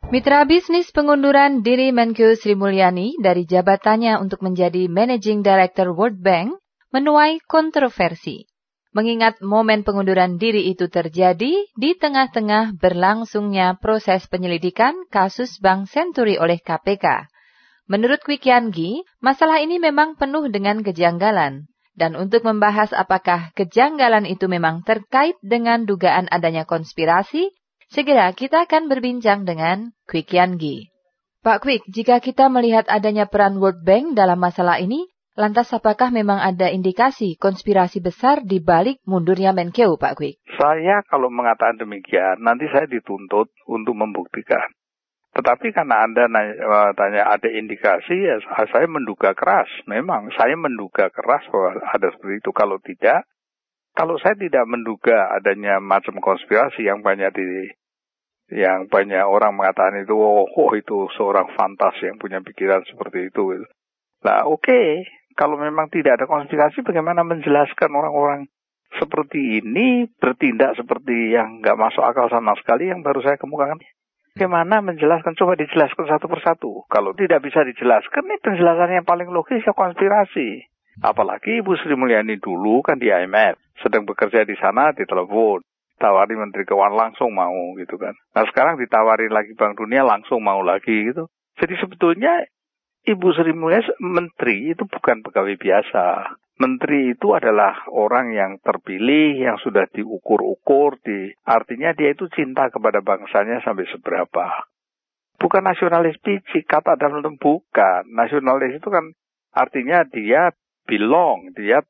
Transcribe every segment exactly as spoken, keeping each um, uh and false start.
Mitra bisnis pengunduran diri Menkeu Sri Mulyani dari jabatannya untuk menjadi Managing Director World Bank menuai kontroversi. Mengingat momen pengunduran diri itu terjadi di tengah-tengah berlangsungnya proses penyelidikan kasus Bank Senturi oleh K P K. Menurut Kwi Kian Gi, masalah ini memang penuh dengan kejanggalan. Dan untuk membahas apakah kejanggalan itu memang terkait dengan dugaan adanya konspirasi, segera kita akan berbincang dengan Kwi Kian Gi. Pak Kwik, jika kita melihat adanya peran World Bank dalam masalah ini, lantas apakah memang ada indikasi konspirasi besar di balik mundurnya Menkeu, Pak Kwik? Saya kalau mengatakan demikian, nanti saya dituntut untuk membuktikan. Tetapi karena Anda nanya, tanya ada indikasi, ya saya menduga keras. Memang saya menduga keras bahwa ada seperti itu. Kalau tidak, kalau saya tidak menduga adanya macam konspirasi yang banyak di yang banyak orang mengatakan itu, oh, oh itu seorang fantas yang punya pikiran seperti itu. Nah oke, okay. Kalau memang tidak ada konspirasi, bagaimana menjelaskan orang-orang seperti ini bertindak seperti yang nggak masuk akal sama sekali yang baru saya kemukakan? Bagaimana menjelaskan? Coba dijelaskan satu persatu. Kalau tidak bisa dijelaskan, ini penjelasan yang paling logis ya konspirasi. Apalagi Ibu Sri Mulyani dulu kan di I M F, sedang bekerja di sana, ditelepon, tawari Menteri Keuangan langsung mau gitu kan. Nah sekarang ditawari lagi Bank Dunia langsung mau lagi gitu. Jadi sebetulnya Ibu Sri Mulyani menteri itu bukan pegawai biasa. Menteri itu adalah orang yang terpilih, yang sudah diukur-ukur, di, artinya dia itu cinta kepada bangsanya sampai seberapa. Bukan nasionalis picik, kata dalam bukan. Nasionalis itu kan artinya dia belong, dia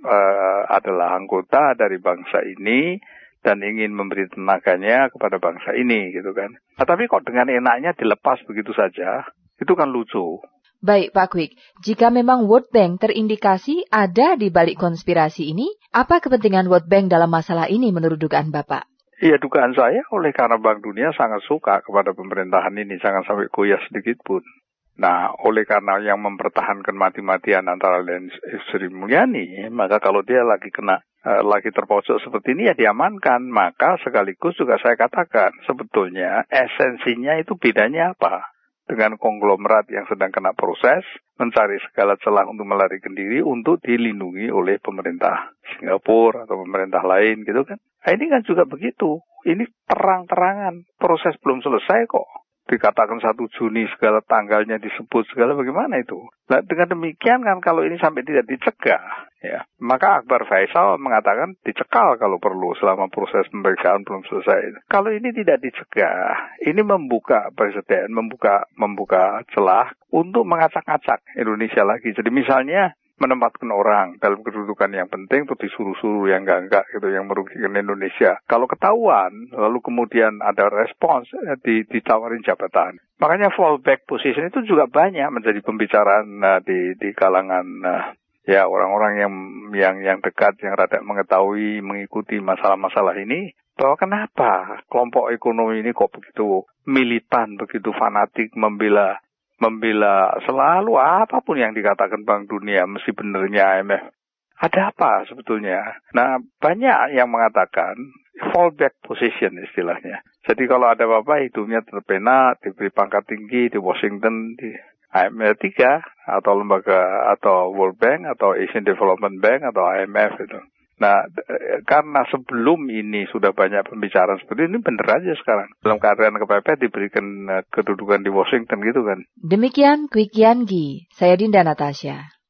uh, adalah anggota dari bangsa ini dan ingin memberi tenaganya kepada bangsa ini gitu kan. Nah, tapi kok dengan enaknya dilepas begitu saja, itu kan lucu. Baik Pak Kwik, jika memang World Bank terindikasi ada di balik konspirasi ini, apa kepentingan World Bank dalam masalah ini menurut dugaan Bapak? Iya, dugaan saya oleh karena Bank Dunia sangat suka kepada pemerintahan ini, jangan sampai goyah sedikit pun. Nah, oleh karena yang mempertahankan mati-matian antara lain Sri Mulyani, maka kalau dia lagi kena, uh, lagi terpojok seperti ini ya diamankan. Maka sekaligus juga saya katakan, sebetulnya esensinya itu bedanya apa? Dengan konglomerat yang sedang kena proses, mencari segala celah untuk melarikan diri untuk dilindungi oleh pemerintah Singapura atau pemerintah lain gitu kan. Nah, ini kan juga begitu. Ini terang-terangan, proses belum selesai kok. Dikatakan satu Juni segala tanggalnya disebut segala, bagaimana itu? Nah, dengan demikian kan kalau ini sampai tidak dicegah, ya, maka Akbar Faisal mengatakan dicekal kalau perlu selama proses pemeriksaan belum selesai. Kalau ini tidak dicegah, ini membuka presiden, membuka membuka celah untuk mengacak-acak Indonesia lagi. Jadi misalnya menempatkan orang dalam kedudukan yang penting untuk disuruh-suruh yang enggak-enggak gitu, yang merugikan Indonesia. Kalau ketahuan, lalu kemudian ada respons, di, ditawarin jabatan. Makanya fallback position itu juga banyak menjadi pembicaraan uh, di, di kalangan uh, ya orang-orang yang yang yang dekat, yang rada mengetahui, mengikuti masalah-masalah ini, bahwa kenapa kelompok ekonomi ini kok begitu militan, begitu fanatik membela Membela selalu apapun yang dikatakan Bank Dunia, mesti benernya I M F. Ada apa sebetulnya? Nah, banyak yang mengatakan fallback position istilahnya. Jadi kalau ada apa-apa, hidupnya terpena, diberi pangkat tinggi di Washington, di I M F tiga, atau lembaga, atau World Bank, atau Asian Development Bank, atau I M F itu. Nah, karena sebelum ini sudah banyak pembicaraan seperti ini, bener aja sekarang. Dalam keadaan kepepet diberikan kedudukan di Washington gitu kan. Demikian Kwi Kian Gi, saya Dinda Natasha.